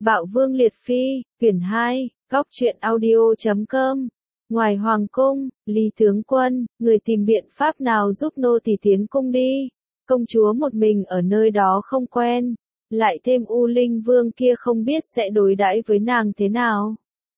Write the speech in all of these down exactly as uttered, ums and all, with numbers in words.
Bạo Vương Liệt Phi, quyển hai, góc truyện audio chấm com. Ngoài hoàng cung, Lý tướng quân, người tìm biện pháp nào giúp nô tỳ tiến cung đi. Công chúa một mình ở nơi đó không quen, lại thêm U Linh Vương kia không biết sẽ đối đãi với nàng thế nào.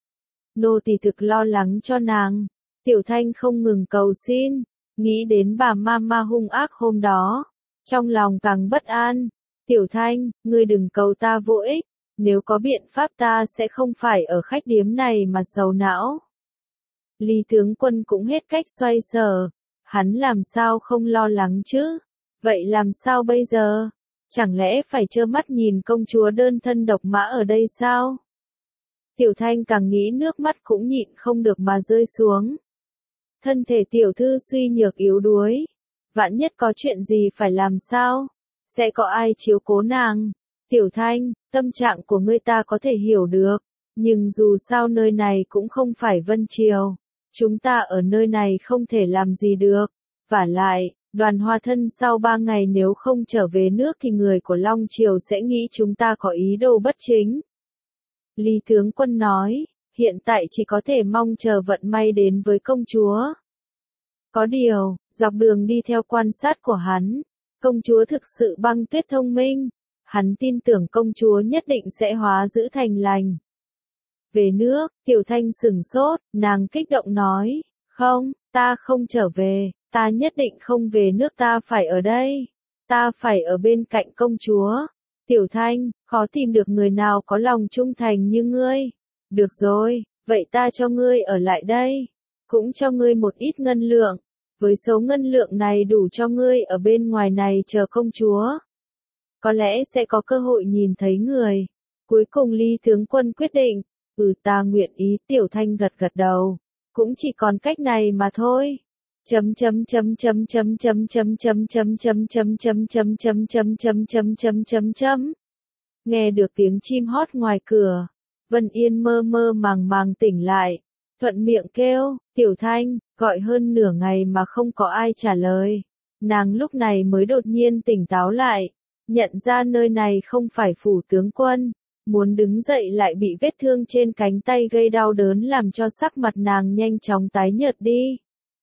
Nô tỳ thực lo lắng cho nàng. Tiểu Thanh không ngừng cầu xin, nghĩ đến bà mama hung ác hôm đó, trong lòng càng bất an. Tiểu Thanh, ngươi đừng cầu ta vô ích, nếu có biện pháp ta sẽ không phải ở khách điếm này mà sầu não. Lý tướng quân cũng hết cách xoay sở, hắn làm sao không lo lắng chứ? Vậy làm sao bây giờ? Chẳng lẽ phải trơ mắt nhìn công chúa đơn thân độc mã ở đây sao? Tiểu Thanh càng nghĩ nước mắt cũng nhịn không được mà rơi xuống. Thân thể tiểu thư suy nhược yếu đuối, vạn nhất có chuyện gì phải làm sao? Sẽ có ai chiếu cố nàng? Tiểu Thanh, tâm trạng của ngươi ta có thể hiểu được, nhưng dù sao nơi này cũng không phải Vân Triều, chúng ta ở nơi này không thể làm gì được. Vả lại, Đoàn Hoa Thân sau ba ngày nếu không trở về nước thì người của Long Triều sẽ nghĩ chúng ta có ý đồ bất chính. Lý tướng quân nói, hiện tại chỉ có thể mong chờ vận may đến với công chúa. Có điều, dọc đường đi theo quan sát của hắn, công chúa thực sự băng tuyết thông minh, hắn tin tưởng công chúa nhất định sẽ hóa dữ thành lành. Về nước, Tiểu Thanh sửng sốt, nàng kích động nói, không, ta không trở về, ta nhất định không về nước, ta phải ở đây, ta phải ở bên cạnh công chúa. Tiểu Thanh, khó tìm được người nào có lòng trung thành như ngươi. Được rồi, vậy ta cho ngươi ở lại đây, cũng cho ngươi một ít ngân lượng, với số ngân lượng này đủ cho ngươi ở bên ngoài này chờ công chúa. Có lẽ sẽ có cơ hội nhìn thấy người. Cuối cùng Lý tướng quân quyết định, ừ ta nguyện ý. Tiểu Thanh gật gật đầu, cũng chỉ còn cách này mà thôi. Chấm chấm chấm chấm chấm chấm chấm chấm chấm chấm chấm chấm chấm chấm chấm chấm chấm chấm chấm chấm. Nghe được tiếng chim hót ngoài cửa, Vân Yên mơ mơ màng màng tỉnh lại, thuận miệng kêu, Tiểu Thanh, gọi hơn nửa ngày mà không có ai trả lời. Nàng lúc này mới đột nhiên tỉnh táo lại, nhận ra nơi này không phải phủ tướng quân, muốn đứng dậy lại bị vết thương trên cánh tay gây đau đớn làm cho sắc mặt nàng nhanh chóng tái nhợt đi.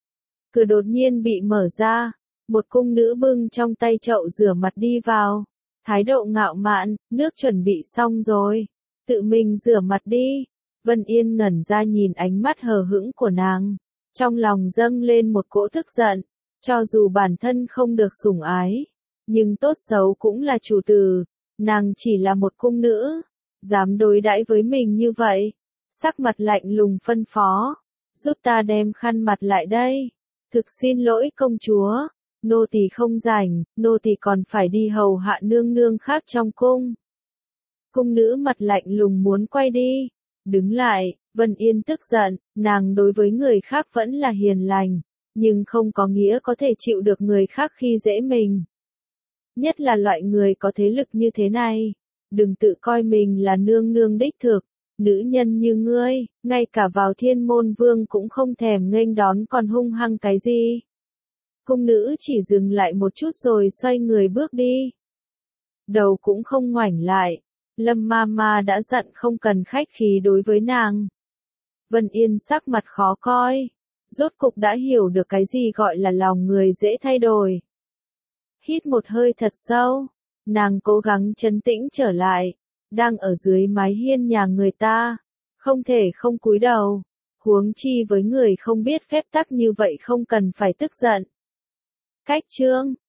Cửa đột nhiên bị mở ra, một cung nữ bưng trong tay chậu rửa mặt đi vào, thái độ ngạo mạn, nước chuẩn bị xong rồi, tự mình rửa mặt đi. Vân Yên ngẩn ra nhìn ánh mắt hờ hững của nàng, trong lòng dâng lên một cỗ tức giận, cho dù bản thân không được sủng ái, nhưng tốt xấu cũng là chủ tử, nàng chỉ là một cung nữ, dám đối đãi với mình như vậy. Sắc mặt lạnh lùng phân phó, giúp ta đem khăn mặt lại đây. Thực xin lỗi công chúa, nô tỳ không rảnh, nô tỳ còn phải đi hầu hạ nương nương khác trong cung. Cung nữ mặt lạnh lùng muốn quay đi, đứng lại. Vân Yên tức giận, nàng đối với người khác vẫn là hiền lành, nhưng không có nghĩa có thể chịu được người khác khi dễ mình. Nhất là loại người có thế lực như thế này, đừng tự coi mình là nương nương đích thực, nữ nhân như ngươi, ngay cả vào Thiên Môn Vương cũng không thèm nghênh đón còn hung hăng cái gì. Cung nữ chỉ dừng lại một chút rồi xoay người bước đi. Đầu cũng không ngoảnh lại, Lâm Mama đã dặn không cần khách khí đối với nàng. Vân Yên sắc mặt khó coi, rốt cục đã hiểu được cái gì gọi là lòng người dễ thay đổi. Hít một hơi thật sâu, nàng cố gắng trấn tĩnh trở lại, đang ở dưới mái hiên nhà người ta, không thể không cúi đầu, huống chi với người không biết phép tắc như vậy không cần phải tức giận. Cách chương